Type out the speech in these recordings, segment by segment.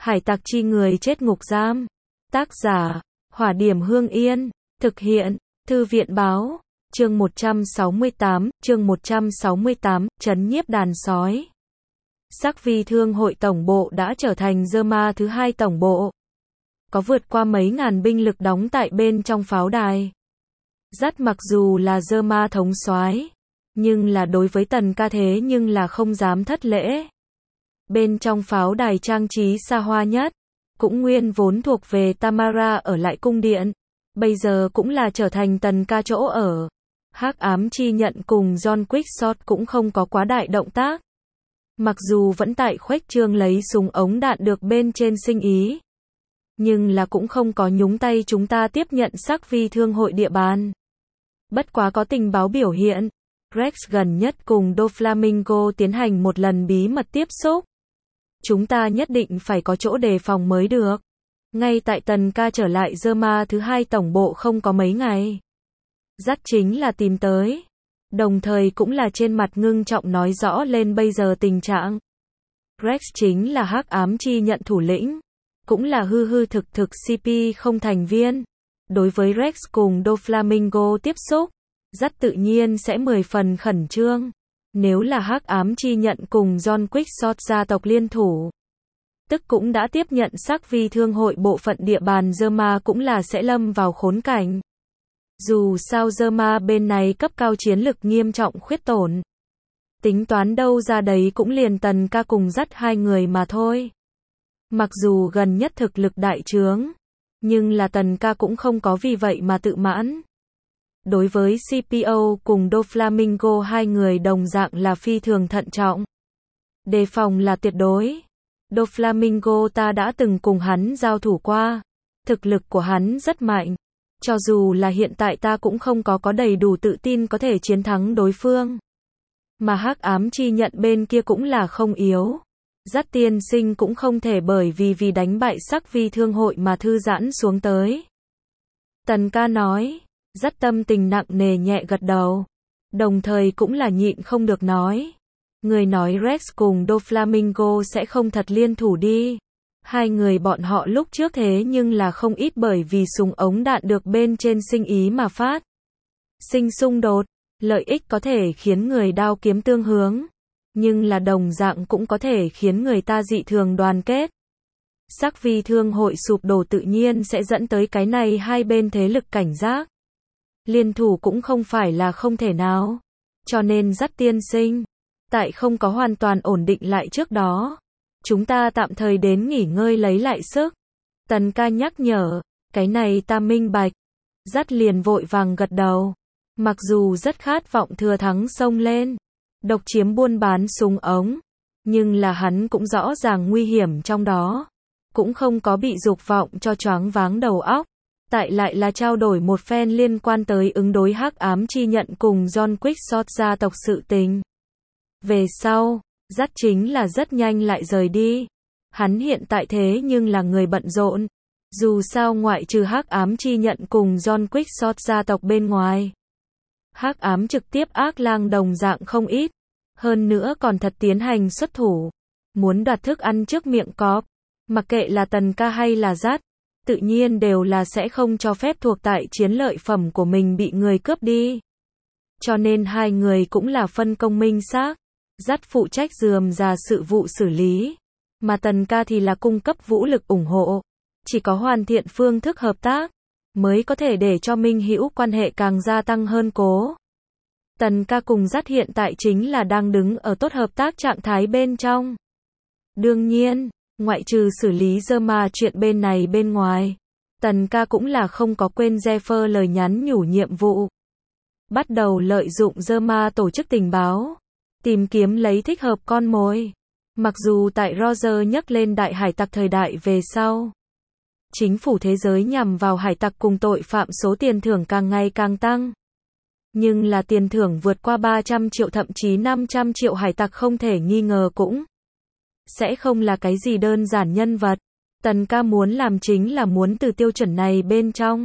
Hải tặc chi người chết ngục giam. Tác giả, Hỏa Điểm Hương Yên. Thực hiện, Thư viện Báo. Chương 168, trấn nhiếp đàn sói. Sắc Vi Thương hội tổng bộ đã trở thành Zerma thứ hai tổng bộ. Có vượt qua mấy ngàn binh lực đóng tại bên trong pháo đài. Dắt mặc dù là Zerma thống soái, nhưng là đối với Tần Ca thế nhưng là không dám thất lễ. Bên trong pháo đài trang trí xa hoa nhất, cũng nguyên vốn thuộc về Tamara ở lại cung điện, bây giờ cũng là trở thành Tần Ca chỗ ở. Hắc Ám Chi Nhận cùng John Quickshot cũng không có quá đại động tác. Mặc dù vẫn tại khuếch trương lấy súng ống đạn được bên trên sinh ý, nhưng là cũng không có nhúng tay chúng ta tiếp nhận Sắc Vi Thương hội địa bàn. Bất quá có tình báo biểu hiện, Rex gần nhất cùng Doflamingo tiến hành một lần bí mật tiếp xúc. Chúng ta nhất định phải có chỗ đề phòng mới được. Ngay tại Tần Ca trở lại Zerma thứ hai tổng bộ không có mấy ngày, dắt chính là tìm tới, đồng thời cũng là trên mặt ngưng trọng nói rõ lên bây giờ tình trạng. Rex chính là Hắc Ám Chi Nhận thủ lĩnh, cũng là hư thực CP không thành viên. Đối với Rex cùng Doflamingo tiếp xúc, dắt tự nhiên sẽ 10 phần khẩn trương. Nếu là Hắc Ám Chi Nhận cùng John Quickshot gia tộc liên thủ, tức cũng đã tiếp nhận Sắc Vi Thương hội bộ phận địa bàn Zerma cũng là sẽ lâm vào khốn cảnh. Dù sao Zerma bên này cấp cao chiến lực nghiêm trọng khuyết tổn. Tính toán đâu ra đấy cũng liền Tần Ca cùng dắt hai người mà thôi. Mặc dù gần nhất thực lực đại trướng, nhưng là Tần Ca cũng không có vì vậy mà tự mãn. Đối với CPO cùng Doflamingo hai người đồng dạng là phi thường thận trọng. Đề phòng là tuyệt đối. Doflamingo ta đã từng cùng hắn giao thủ qua. Thực lực của hắn rất mạnh. Cho dù là hiện tại ta cũng không có đầy đủ tự tin có thể chiến thắng đối phương. Mà Hắc Ám Chi Nhận bên kia cũng là không yếu. Dắt tiên sinh cũng không thể bởi vì đánh bại Sắc Vi Thương hội mà thư giãn xuống tới. Tần Ca nói. Dắt tâm tình nặng nề nhẹ gật đầu. Đồng thời cũng là nhịn không được nói. Người nói Rex cùng Doflamingo sẽ không thật liên thủ đi. Hai người bọn họ lúc trước thế nhưng là không ít bởi vì súng ống đạn được bên trên sinh ý mà phát sinh xung đột. Lợi ích có thể khiến người đao kiếm tương hướng, nhưng là đồng dạng cũng có thể khiến người ta dị thường đoàn kết. Sắc Vi Thương hội sụp đổ tự nhiên sẽ dẫn tới cái này hai bên thế lực cảnh giác. Liên thủ cũng không phải là không thể nào. Cho nên dắt tiên sinh, tại không có hoàn toàn ổn định lại trước đó, chúng ta tạm thời đến nghỉ ngơi lấy lại sức. Tần Ca nhắc nhở, cái này ta minh bạch. Dắt liền vội vàng gật đầu. Mặc dù rất khát vọng thừa thắng xông lên, độc chiếm buôn bán súng ống, nhưng là hắn cũng rõ ràng nguy hiểm trong đó. Cũng không có bị dục vọng cho choáng váng đầu óc. Tại lại là trao đổi một phen liên quan tới ứng đối Hắc Ám Chi Nhận cùng John Quickshot gia tộc sự tình. Về sau, dắt chính là rất nhanh lại rời đi. Hắn hiện tại thế nhưng là người bận rộn. Dù sao ngoại trừ Hắc Ám Chi Nhận cùng John Quickshot gia tộc bên ngoài, Hắc Ám trực tiếp ác lang đồng dạng không ít. Hơn nữa còn thật tiến hành xuất thủ. Muốn đoạt thức ăn trước miệng cọp. Mặc kệ là Tần Ca hay là dắt, tự nhiên đều là sẽ không cho phép thuộc tại chiến lợi phẩm của mình bị người cướp đi. Cho nên hai người cũng là phân công minh xác. Dắt phụ trách rườm rà sự vụ xử lý, mà Tần Ca thì là cung cấp vũ lực ủng hộ. Chỉ có hoàn thiện phương thức hợp tác, mới có thể để cho minh hữu quan hệ càng gia tăng hơn cố. Tần Ca cùng dắt hiện tại chính là đang đứng ở tốt hợp tác trạng thái bên trong. Đương nhiên, ngoại trừ xử lý Zerma chuyện bên này bên ngoài, Tần Ca cũng là không có quên Zephyr lời nhắn nhủ nhiệm vụ. Bắt đầu lợi dụng Zerma tổ chức tình báo, tìm kiếm lấy thích hợp con mồi. Mặc dù tại Roger nhắc lên đại hải tặc thời đại về sau, chính phủ thế giới nhằm vào hải tặc cùng tội phạm số tiền thưởng càng ngày càng tăng. Nhưng là tiền thưởng vượt qua 300 triệu thậm chí 500 triệu hải tặc không thể nghi ngờ cũng sẽ không là cái gì đơn giản nhân vật. Tần Ca muốn làm chính là muốn từ tiêu chuẩn này bên trong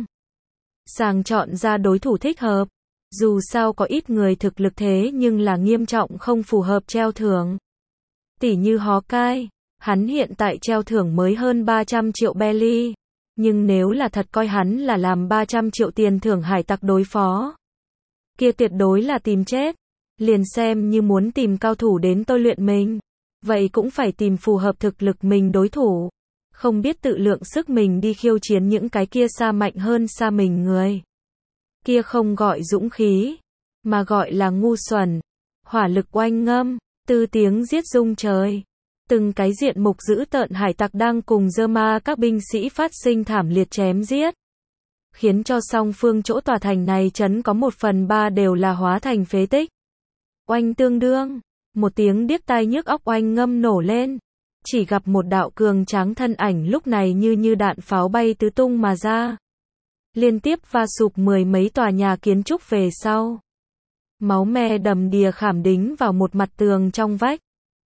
sàng chọn ra đối thủ thích hợp. Dù sao có ít người thực lực thế nhưng là nghiêm trọng không phù hợp treo thưởng. Tỉ như Hawkeye, Hắn hiện tại treo thưởng mới hơn 300 triệu belly. Nhưng nếu là thật coi hắn là làm 300 triệu tiền thưởng hải tặc đối phó, kia tuyệt đối là tìm chết. Liền xem như muốn tìm cao thủ đến tôi luyện mình, vậy cũng phải tìm phù hợp thực lực mình đối thủ. Không biết tự lượng sức mình đi khiêu chiến những cái kia xa mạnh hơn xa mình người. Kia không gọi dũng khí, mà gọi là ngu xuẩn. Hỏa lực oanh ngâm, từ tiếng giết rung trời. Từng cái diện mục dữ tợn hải tặc đang cùng Zerma các binh sĩ phát sinh thảm liệt chém giết. Khiến cho song phương chỗ tòa thành này chấn có 1/3 đều là hóa thành phế tích. Oanh tương đương, một tiếng điếc tai nhức óc oanh ngâm nổ lên. Chỉ gặp một đạo cường tráng thân ảnh lúc này như đạn pháo bay tứ tung mà ra. Liên tiếp va sụp 10 mấy tòa nhà kiến trúc về sau. Máu me đầm đìa khảm đính vào một mặt tường trong vách.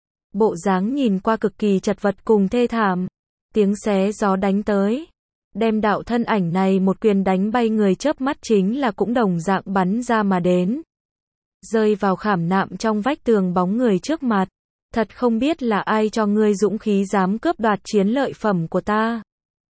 Bộ dáng nhìn qua cực kỳ chật vật cùng thê thảm. Tiếng xé gió đánh tới. Đem đạo thân ảnh này một quyền đánh bay người chớp mắt chính là cũng đồng dạng bắn ra mà đến. Rơi vào khảm nạm trong vách tường bóng người trước mặt. Thật không biết là ai cho ngươi dũng khí dám cướp đoạt chiến lợi phẩm của ta.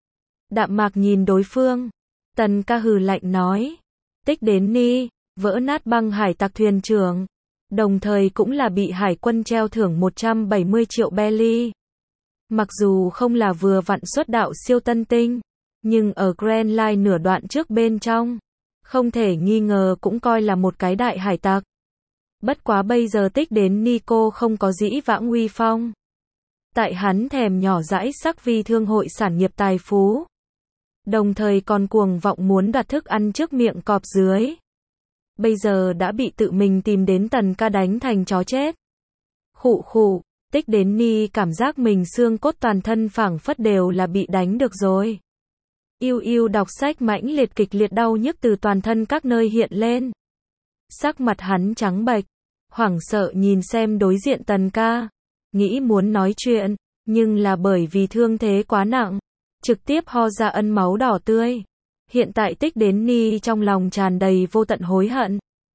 Đạm Mạc nhìn đối phương. Tần Ca hừ lạnh nói. Tích đến ni, vỡ nát băng hải tặc thuyền trưởng. Đồng thời cũng là bị hải quân treo thưởng 170 triệu belly. Mặc dù không là vừa vặn xuất đạo siêu tân tinh, nhưng ở Grand Line nửa đoạn trước bên trong, không thể nghi ngờ cũng coi là một cái đại hải tặc. Bất quá bây giờ Tích đến Nico không có dĩ vãng uy phong. Tại hắn thèm nhỏ dãi sắc vi thương hội sản nghiệp tài phú. Đồng thời còn cuồng vọng muốn đoạt thức ăn trước miệng cọp dưới. Bây giờ đã bị tự mình tìm đến Tần Ca đánh thành chó chết. Khụ khụ, Tích đến Ni cảm giác mình xương cốt toàn thân phảng phất đều là bị đánh được rồi. Yêu đọc sách mãnh liệt kịch liệt đau nhức từ toàn thân các nơi hiện lên. Sắc mặt hắn trắng bệch, hoảng sợ nhìn xem đối diện Tần Ca, nghĩ muốn nói chuyện, nhưng là bởi vì thương thế quá nặng, trực tiếp ho ra ân máu đỏ tươi. Hiện tại Tích đến Ni trong lòng tràn đầy vô tận hối hận.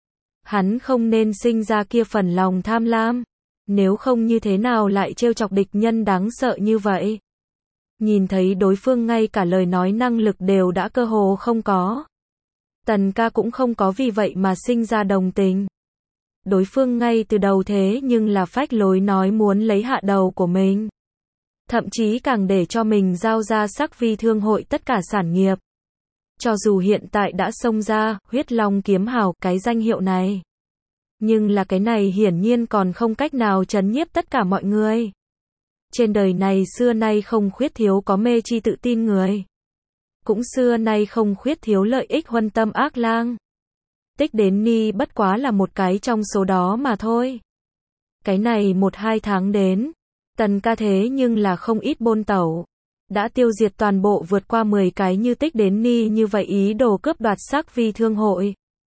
Hắn không nên sinh ra kia phần lòng tham lam, nếu không như thế nào lại trêu chọc địch nhân đáng sợ như vậy. Nhìn thấy đối phương ngay cả lời nói năng lực đều đã cơ hồ không có. Tần Ca cũng không có vì vậy mà sinh ra đồng tình. Đối phương ngay từ đầu thế nhưng là phách lối nói muốn lấy hạ đầu của mình. Thậm chí càng để cho mình giao ra sắc vi thương hội tất cả sản nghiệp. Cho dù hiện tại đã xông ra, huyết long kiếm hào, cái danh hiệu này. Nhưng là cái này hiển nhiên còn không cách nào trấn nhiếp tất cả mọi người. Trên đời này xưa nay không khuyết thiếu có mê chi tự tin người. Cũng xưa nay không khuyết thiếu lợi ích huân tâm ác lang. Tích đến Ni bất quá là một cái trong số đó mà thôi. Cái này 1-2 tháng đến, Tần Ca thế nhưng là không ít bôn tẩu. Đã tiêu diệt toàn bộ vượt qua 10 cái như Tích đến Ni như vậy ý đồ cướp đoạt sắc vi thương hội.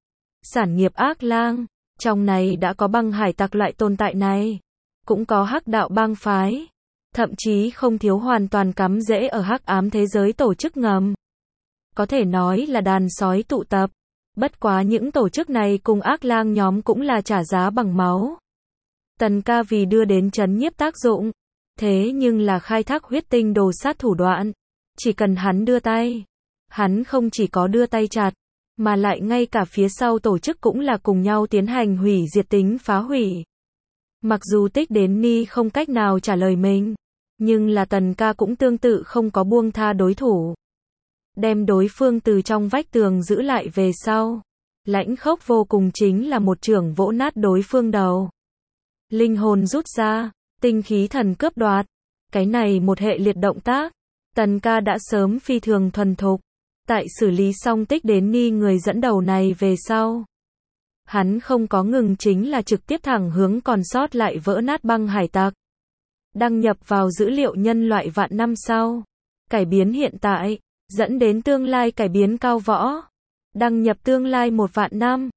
Sản nghiệp ác lang, trong này đã có băng hải tặc loại tồn tại này. Cũng có hắc đạo bang phái. Thậm chí không thiếu hoàn toàn cắm rễ ở hắc ám thế giới tổ chức ngầm. Có thể nói là đàn sói tụ tập. Bất quá những tổ chức này cùng ác lang nhóm cũng là trả giá bằng máu. Tần Ca vì đưa đến trấn nhiếp tác dụng. Thế nhưng là khai thác huyết tinh đồ sát thủ đoạn. Chỉ cần hắn đưa tay. Hắn không chỉ có đưa tay chặt, mà lại ngay cả phía sau tổ chức cũng là cùng nhau tiến hành hủy diệt tính phá hủy. Mặc dù Tích đến Ni không cách nào trả lời mình, nhưng là Tần Ca cũng tương tự không có buông tha đối thủ. Đem đối phương từ trong vách tường giữ lại về sau. Lãnh khốc vô cùng chính là một chưởng vỗ nát đối phương đầu. Linh hồn rút ra, tinh khí thần cướp đoạt. Cái này một hệ liệt động tác. Tần Ca đã sớm phi thường thuần thục. Tại xử lý xong Tích đến Ni người dẫn đầu này về sau. Hắn không có ngừng chính là trực tiếp thẳng hướng còn sót lại vỡ nát băng hải tặc. Đăng nhập vào dữ liệu nhân loại vạn năm sau. Cải biến hiện tại, dẫn đến tương lai cải biến cao võ. Đăng nhập tương lai 1 vạn năm.